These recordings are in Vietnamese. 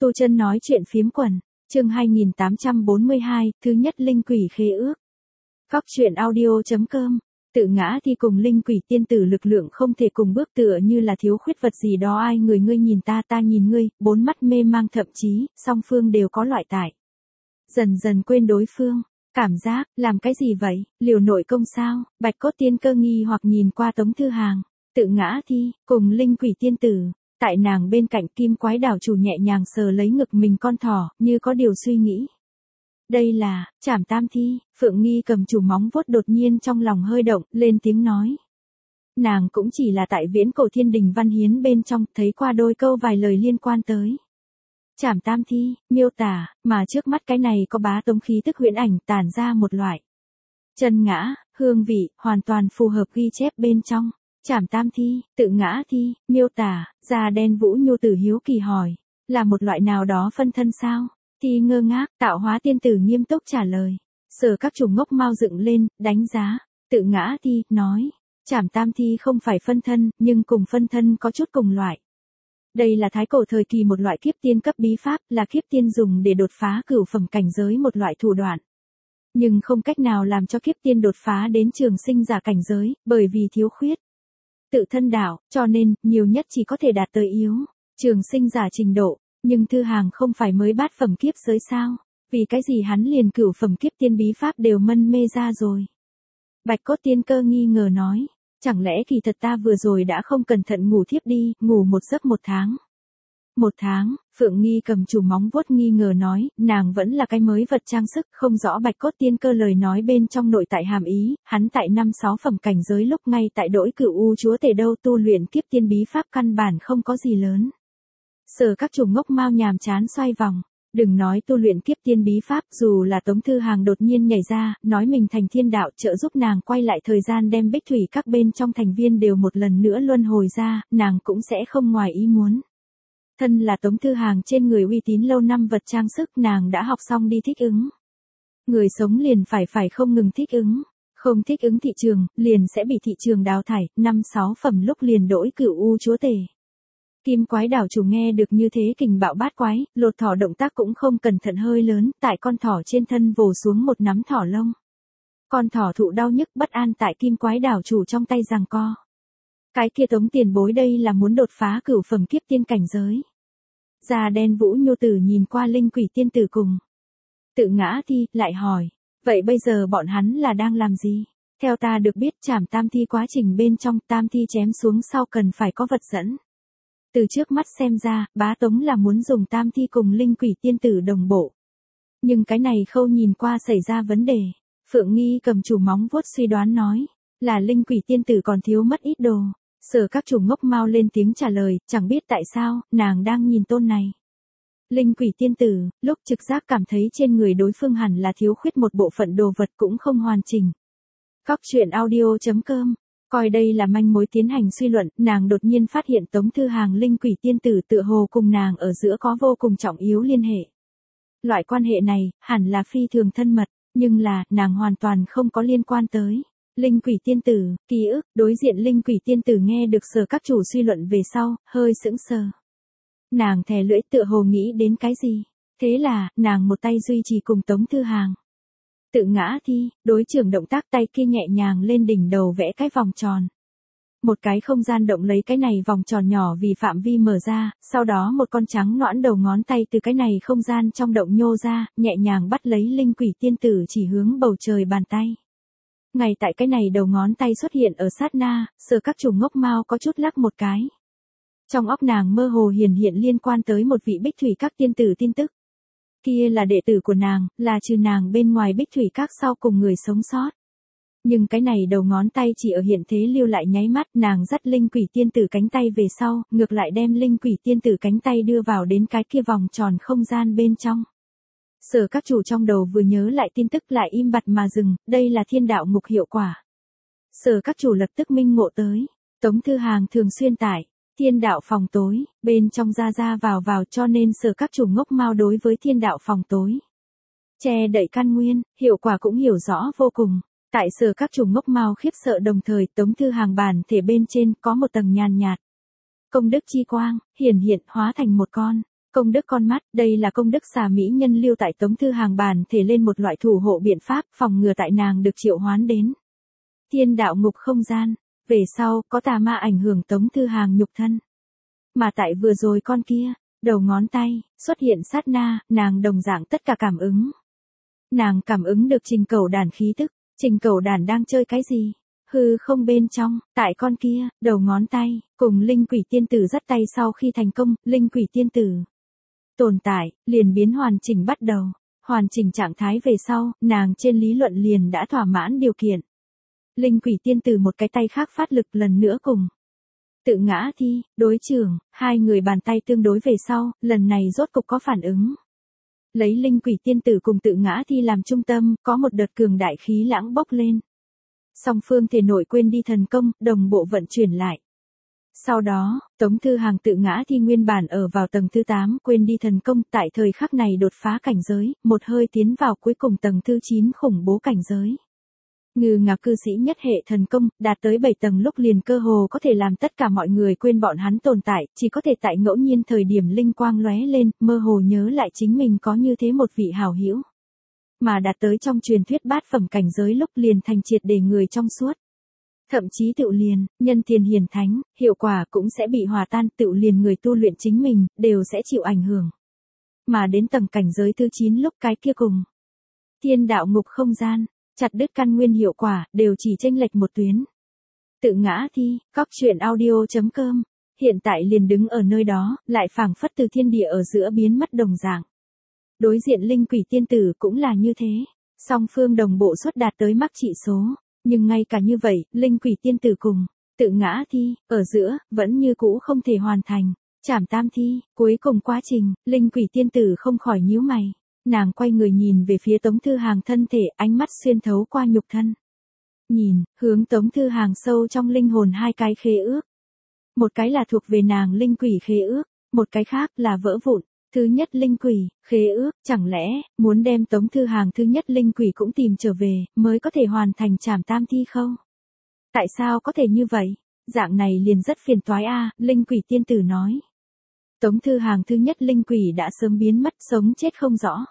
Tu Chân nói chuyện phiếm quần, chương 2842, thứ nhất linh quỷ khế ước. Góc truyện audio.com, tự ngã thì cùng linh quỷ tiên tử lực lượng không thể cùng bước tựa như là thiếu khuyết vật gì đó ai người ngươi nhìn ta ta nhìn ngươi, bốn mắt mê mang thậm chí, song phương đều có loại tại. Dần dần quên đối phương, cảm giác, làm cái gì vậy, liều nội công sao, Bạch Cốt Tiên Cơ nghi hoặc nhìn qua Tống Thư Hàng, tự ngã thi, cùng linh quỷ tiên tử. Tại nàng bên cạnh Kim Quái Đảo chủ nhẹ nhàng sờ lấy ngực mình con thỏ, như có điều suy nghĩ. Đây là, Trảm Tam Thi, Phượng Nghi cầm chủ móng vuốt đột nhiên trong lòng hơi động, lên tiếng nói. Nàng cũng chỉ là tại Viễn Cổ Thiên Đình Văn Hiến bên trong, thấy qua đôi câu vài lời liên quan tới. Trảm Tam Thi, miêu tả, mà trước mắt cái này có bá tống khí tức huyễn ảnh tản ra một loại. Chân ngã, hương vị, hoàn toàn phù hợp ghi chép bên trong. Trảm Tam Thi, tự ngã thi, miêu tả, da đen Vũ Nhu Tử hiếu kỳ hỏi, là một loại nào đó phân thân sao? Thi ngơ ngác, Tạo Hóa tiên tử nghiêm túc trả lời. Sở các chủ ngốc mau dựng lên, đánh giá, tự ngã thi, nói, Trảm Tam Thi không phải phân thân, nhưng cùng phân thân có chút cùng loại. Đây là thái cổ thời kỳ một loại kiếp tiên cấp bí pháp, là kiếp tiên dùng để đột phá cửu phẩm cảnh giới một loại thủ đoạn. Nhưng không cách nào làm cho kiếp tiên đột phá đến trường sinh giả cảnh giới, bởi vì thiếu khuyết tự thân đạo, cho nên, nhiều nhất chỉ có thể đạt tới yếu, trường sinh giả trình độ, nhưng Thư Hàng không phải mới bát phẩm kiếp giới sao, vì cái gì hắn liền cửu phẩm kiếp tiên bí pháp đều mân mê ra rồi. Bạch Cốt Tiên Cơ nghi ngờ nói, chẳng lẽ kỳ thật ta vừa rồi đã không cẩn thận ngủ thiếp đi, ngủ một giấc 1 tháng. 1 tháng, Phượng Nghi cầm chủ móng vuốt nghi ngờ nói, nàng vẫn là cái mới vật trang sức, không rõ Bạch Cốt Tiên Cơ lời nói bên trong nội tại hàm ý, hắn tại 5-6 phẩm cảnh giới lúc ngay tại Đỗi Cửu U chúa tể đâu tu luyện kiếp tiên bí pháp căn bản không có gì lớn. Sở các chủ ngốc mau nhàm chán xoay vòng, đừng nói tu luyện kiếp tiên bí pháp, dù là Tống Thư Hàng đột nhiên nhảy ra, nói mình thành thiên đạo trợ giúp nàng quay lại thời gian đem Bích Thủy các bên trong thành viên đều một lần nữa luân hồi ra, nàng cũng sẽ không ngoài ý muốn. Thân là Tống Thư Hàng trên người uy tín lâu năm vật trang sức nàng đã học xong đi thích ứng. Người sống liền phải không ngừng thích ứng, không thích ứng thị trường, liền sẽ bị thị trường đào thải, 5-6 phẩm lúc liền Đỗi Cửu U chúa tể. Kim Quái Đảo chủ nghe được như thế kình bạo bát quái, lột thỏ động tác cũng không cẩn thận hơi lớn, tại con thỏ trên thân vồ xuống một nắm thỏ lông. Con thỏ thụ đau nhức bất an tại Kim Quái Đảo chủ trong tay giằng co. Cái kia Tống tiền bối đây là muốn đột phá cửu phẩm kiếp tiên cảnh giới. Da đen Vũ Nhu Tử nhìn qua linh quỷ tiên tử cùng tự ngã thi, lại hỏi, vậy bây giờ bọn hắn là đang làm gì? Theo ta được biết Trảm Tam Thi quá trình bên trong Tam Thi chém xuống sau cần phải có vật dẫn. Từ trước mắt xem ra, bá tống là muốn dùng Tam Thi cùng linh quỷ tiên tử đồng bộ. Nhưng cái này khâu nhìn qua xảy ra vấn đề. Phượng Nghi cầm chủ móng vuốt suy đoán nói, là linh quỷ tiên tử còn thiếu mất ít đồ. Sở các chủ ngốc mau lên tiếng trả lời, chẳng biết tại sao, nàng đang nhìn tôn này. Linh quỷ tiên tử, lúc trực giác cảm thấy trên người đối phương hẳn là thiếu khuyết một bộ phận đồ vật cũng không hoàn chỉnh. Góc truyện audio.com, coi đây là manh mối tiến hành suy luận, nàng đột nhiên phát hiện Tống Thư Hàng linh quỷ tiên tử tựa hồ cùng nàng ở giữa có vô cùng trọng yếu liên hệ. Loại quan hệ này, hẳn là phi thường thân mật, nhưng là, nàng hoàn toàn không có liên quan tới. Linh quỷ tiên tử, ký ức, đối diện linh quỷ tiên tử nghe được sở các chủ suy luận về sau, hơi sững sờ. Nàng thè lưỡi tựa hồ nghĩ đến cái gì. Thế là, nàng một tay duy trì cùng Tống Thư Hàng. Tự ngã thi, đối trưởng động tác tay kia nhẹ nhàng lên đỉnh đầu vẽ cái vòng tròn. Một cái không gian động lấy cái này vòng tròn nhỏ vì phạm vi mở ra, sau đó một con trắng nõn đầu ngón tay từ cái này không gian trong động nhô ra, nhẹ nhàng bắt lấy linh quỷ tiên tử chỉ hướng bầu trời bàn tay. Ngay tại cái này đầu ngón tay xuất hiện ở sát na, Sở các chủ ngốc mau có chút lắc một cái. Trong óc nàng mơ hồ hiện liên quan tới một vị Bích Thủy các tiên tử tin tức. Kia là đệ tử của nàng, là trừ nàng bên ngoài Bích Thủy các sau cùng người sống sót. Nhưng cái này đầu ngón tay chỉ ở hiện thế lưu lại nháy mắt, nàng dắt linh quỷ tiên tử cánh tay về sau, ngược lại đem linh quỷ tiên tử cánh tay đưa vào đến cái kia vòng tròn không gian bên trong. Sở các chủ trong đầu vừa nhớ lại tin tức lại im bặt mà dừng, đây là thiên đạo ngục hiệu quả. Sở các chủ lập tức minh ngộ tới, Tống Thư Hàng thường xuyên tải, thiên đạo phòng tối, bên trong ra vào cho nên sở các chủ ngốc mau đối với thiên đạo phòng tối. Che đậy căn nguyên, hiệu quả cũng hiểu rõ vô cùng. Tại sở các chủ ngốc mau khiếp sợ đồng thời Tống Thư Hàng bản thể bên trên có một tầng nhàn nhạt. Công đức chi quang, hiển hiện hóa thành một con. Công đức con mắt, đây là công đức xà mỹ nhân lưu tại Tống Thư Hàng bản thể lên một loại thủ hộ biện pháp phòng ngừa tại nàng được triệu hoán đến thiên đạo ngục không gian. Về sau, có tà ma ảnh hưởng Tống Thư Hàng nhục thân. Mà tại vừa rồi con kia, đầu ngón tay, xuất hiện sát na, nàng đồng dạng tất cả cảm ứng. Nàng cảm ứng được Trình Cẩu Đản khí tức, Trình Cẩu Đản đang chơi cái gì? Hư không bên trong, tại con kia, đầu ngón tay, cùng linh quỷ tiên tử dắt tay sau khi thành công, linh quỷ tiên tử tồn tại, liền biến hoàn chỉnh bắt đầu. Hoàn chỉnh trạng thái về sau, nàng trên lý luận liền đã thỏa mãn điều kiện. Linh quỷ tiên tử một cái tay khác phát lực lần nữa cùng Tự Ngã Thi, đối trưởng, hai người bàn tay tương đối về sau, lần này rốt cục có phản ứng. Lấy linh quỷ tiên tử cùng Tự Ngã Thi làm trung tâm, có một đợt cường đại khí lãng bốc lên. Song phương thể nội quên đi thần công, đồng bộ vận chuyển lại. Sau đó, Tống Thư Hàng Tự Ngã Thi nguyên bản ở vào tầng thứ 8 quên đi thần công, tại thời khắc này đột phá cảnh giới, một hơi tiến vào cuối cùng tầng thứ 9 khủng bố cảnh giới. Ngư Ngạc cư sĩ nhất hệ thần công, đạt tới 7 tầng lúc liền cơ hồ có thể làm tất cả mọi người quên bọn hắn tồn tại, chỉ có thể tại ngẫu nhiên thời điểm linh quang lóe lên, mơ hồ nhớ lại chính mình có như thế một vị hảo hữu. Mà đạt tới trong truyền thuyết bát phẩm cảnh giới lúc liền thành triệt để người trong suốt. Thậm chí tựu liền, nhân tiền hiền thánh, hiệu quả cũng sẽ bị hòa tan, tựu liền người tu luyện chính mình, đều sẽ chịu ảnh hưởng. Mà đến tầng cảnh giới thứ 9 lúc cái kia cùng thiên đạo ngục không gian, chặt đứt căn nguyên hiệu quả, đều chỉ chênh lệch một tuyến. Tự Ngã Thi, coctruyện.audio.com, hiện tại liền đứng ở nơi đó, lại phảng phất từ thiên địa ở giữa biến mất đồng dạng. Đối diện linh quỷ tiên tử cũng là như thế, song phương đồng bộ suất đạt tới mắc trị số, nhưng ngay cả như vậy, linh quỷ tiên tử cùng Tự Ngã Thi, ở giữa, vẫn như cũ không thể hoàn thành. Trảm tam thi, cuối cùng quá trình, linh quỷ tiên tử không khỏi nhíu mày. Nàng quay người nhìn về phía Tống Thư Hàng thân thể, ánh mắt xuyên thấu qua nhục thân. Nhìn, hướng Tống Thư Hàng sâu trong linh hồn hai cái khế ước. Một cái là thuộc về nàng linh quỷ khế ước, một cái khác là vỡ vụn. Thứ nhất linh quỷ, khế ước, chẳng lẽ, muốn đem Tống Thư Hàng thứ nhất linh quỷ cũng tìm trở về, mới có thể hoàn thành trảm tam thi không? Tại sao có thể như vậy? Dạng này liền rất phiền toái a, linh quỷ tiên tử nói. Tống Thư Hàng thứ nhất linh quỷ đã sớm biến mất, sống chết không rõ.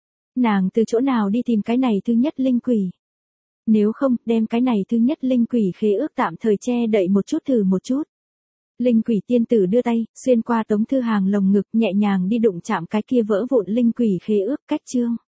Nàng từ chỗ nào đi tìm cái này thứ nhất linh quỷ? Nếu không, đem cái này thứ nhất linh quỷ khế ước tạm thời che đậy một chút thử một chút. Linh quỷ tiên tử đưa tay, xuyên qua Tống Thư Hàng lồng ngực, nhẹ nhàng đi đụng chạm cái kia vỡ vụn linh quỷ khế ước, cách chương.